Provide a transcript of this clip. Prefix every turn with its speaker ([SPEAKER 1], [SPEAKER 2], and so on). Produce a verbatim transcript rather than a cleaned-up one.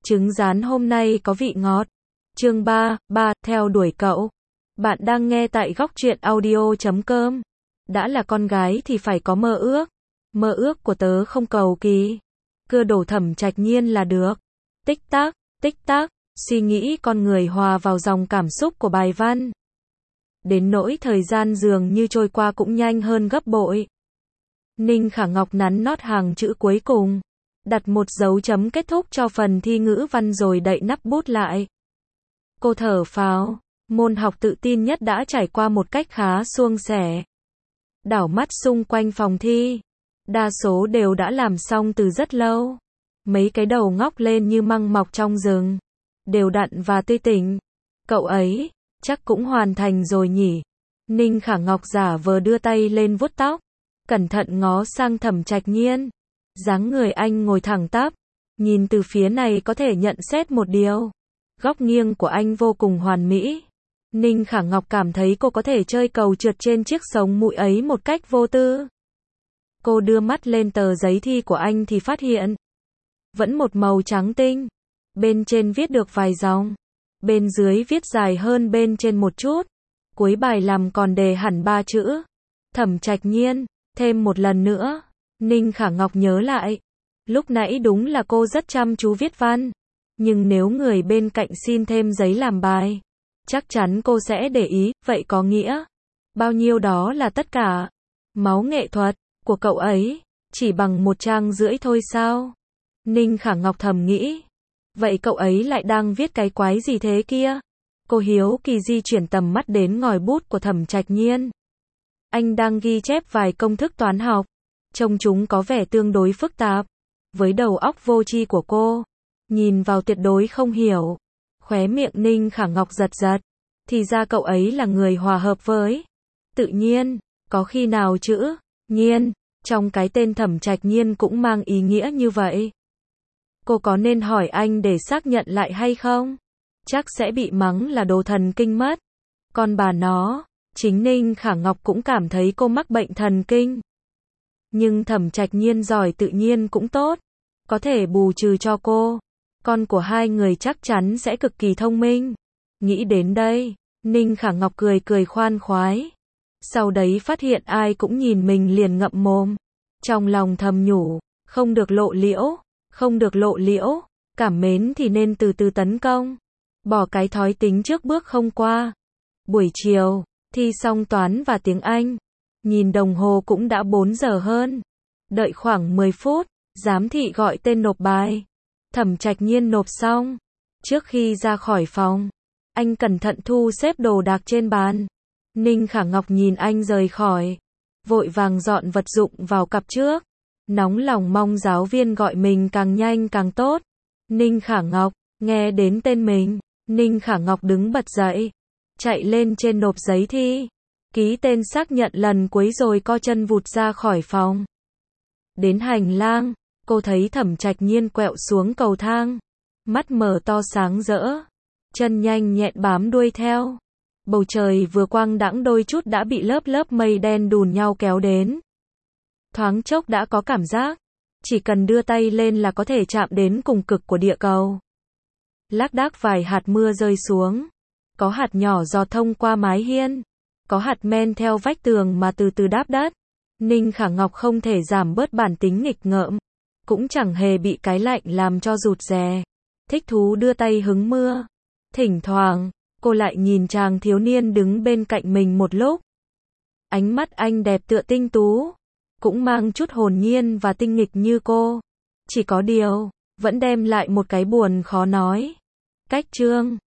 [SPEAKER 1] Trứng rán hôm nay có vị ngọt. Chương ba, ba, theo đuổi cậu. Bạn đang nghe tại góc truyện audio chấm com. Đã là con gái thì phải có mơ ước. Mơ ước của tớ không cầu kỳ. Cưa đổ Thẩm Trạch Nhiên là được. Tích tắc, tích tắc, suy nghĩ con người hòa vào dòng cảm xúc của bài văn. Đến nỗi thời gian dường như trôi qua cũng nhanh hơn gấp bội. Ninh Khả Ngọc nắn nót hàng chữ cuối cùng. Đặt một dấu chấm kết thúc cho phần thi ngữ văn rồi đậy nắp bút lại. Cô thở phào, môn học tự tin nhất đã trải qua một cách khá suôn sẻ. Đảo mắt xung quanh phòng thi, đa số đều đã làm xong từ rất lâu. Mấy cái đầu ngóc lên như măng mọc trong rừng, đều đặn và tươi tỉnh. Cậu ấy, chắc cũng hoàn thành rồi nhỉ. Ninh Khả Ngọc giả vờ đưa tay lên vuốt tóc, cẩn thận ngó sang Thẩm Trạch Nhiên. Dáng người anh ngồi thẳng tắp, nhìn từ phía này có thể nhận xét một điều. Góc nghiêng của anh vô cùng hoàn mỹ. Ninh Khả Ngọc cảm thấy cô có thể chơi cầu trượt trên chiếc sống mũi ấy một cách vô tư. Cô đưa mắt lên tờ giấy thi của anh thì phát hiện vẫn một màu trắng tinh. Bên trên viết được vài dòng, bên dưới viết dài hơn bên trên một chút. Cuối bài làm còn đề hẳn ba chữ. Thẩm Trạch Nhiên, thêm một lần nữa. Ninh Khả Ngọc nhớ lại, lúc nãy đúng là cô rất chăm chú viết văn, nhưng nếu người bên cạnh xin thêm giấy làm bài, chắc chắn cô sẽ để ý. Vậy có nghĩa bao nhiêu đó là tất cả máu nghệ thuật của cậu ấy, chỉ bằng một trang rưỡi thôi sao? Ninh Khả Ngọc thầm nghĩ. Vậy cậu ấy lại đang viết cái quái gì thế kia? Cô hiếu kỳ di chuyển tầm mắt đến ngòi bút của Thẩm Trạch Nhiên. Anh đang ghi chép vài công thức toán học. Trông chúng có vẻ tương đối phức tạp. Với đầu óc vô tri của cô, nhìn vào tuyệt đối không hiểu. Khóe miệng Ninh Khả Ngọc giật giật. Thì ra cậu ấy là người hòa hợp với tự nhiên. Có khi nào chữ Nhiên trong cái tên Thẩm Trạch Nhiên cũng mang ý nghĩa như vậy? Cô có nên hỏi anh để xác nhận lại hay không? Chắc sẽ bị mắng là đồ thần kinh mất. Còn bà nó, chính Ninh Khả Ngọc cũng cảm thấy cô mắc bệnh thần kinh. Nhưng Thẩm Trạch Nhiên giỏi tự nhiên cũng tốt, có thể bù trừ cho cô. Con của hai người chắc chắn sẽ cực kỳ thông minh. Nghĩ đến đây, Ninh Khả Ngọc cười cười khoan khoái. Sau đấy phát hiện ai cũng nhìn mình liền ngậm mồm. Trong lòng thầm nhủ, không được lộ liễu, không được lộ liễu, cảm mến thì nên từ từ tấn công. Bỏ cái thói tính trước bước không qua. Buổi chiều, thi xong toán và tiếng Anh. Nhìn đồng hồ cũng đã bốn giờ hơn. Đợi khoảng mười phút, giám thị gọi tên nộp bài. Thẩm Trạch Nhiên nộp xong. Trước khi ra khỏi phòng, anh cẩn thận thu xếp đồ đạc trên bàn. Ninh Khả Ngọc nhìn anh rời khỏi, vội vàng dọn vật dụng vào cặp trước. Nóng lòng mong giáo viên gọi mình càng nhanh càng tốt. Ninh Khả Ngọc, nghe đến tên mình, Ninh Khả Ngọc đứng bật dậy, chạy lên trên nộp giấy thi. Ký tên xác nhận lần cuối rồi co chân vụt ra khỏi phòng. Đến hành lang, cô thấy Thẩm Trạch Nhiên quẹo xuống cầu thang. Mắt mở to sáng rỡ, chân nhanh nhẹn bám đuôi theo. Bầu trời vừa quang đãng đôi chút đã bị lớp lớp mây đen đùn nhau kéo đến. Thoáng chốc đã có cảm giác, chỉ cần đưa tay lên là có thể chạm đến cùng cực của địa cầu. Lác đác vài hạt mưa rơi xuống. Có hạt nhỏ giọt thông qua mái hiên. Có hạt men theo vách tường mà từ từ đáp đất. Ninh Khả Ngọc không thể giảm bớt bản tính nghịch ngợm. Cũng chẳng hề bị cái lạnh làm cho rụt rè. Thích thú đưa tay hứng mưa. Thỉnh thoảng, cô lại nhìn chàng thiếu niên đứng bên cạnh mình một lúc. Ánh mắt anh đẹp tựa tinh tú. Cũng mang chút hồn nhiên và tinh nghịch như cô. Chỉ có điều, vẫn đem lại một cái buồn khó nói. Cách chương